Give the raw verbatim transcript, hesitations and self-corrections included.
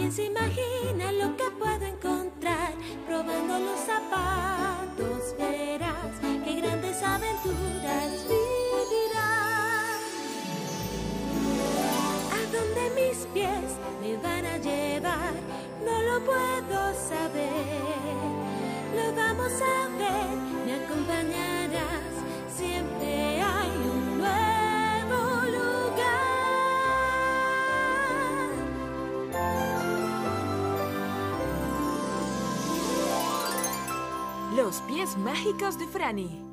¿Quién se imagina lo que puedo encontrar? Probando los zapatos verás qué grandes aventuras vivirás. ¿A dónde mis pies me van a llevar? No lo puedo saber. Lo vamos a ver, me acompañarás. Siempre hay un nuevo lugar. Los pies mágicos de Franny.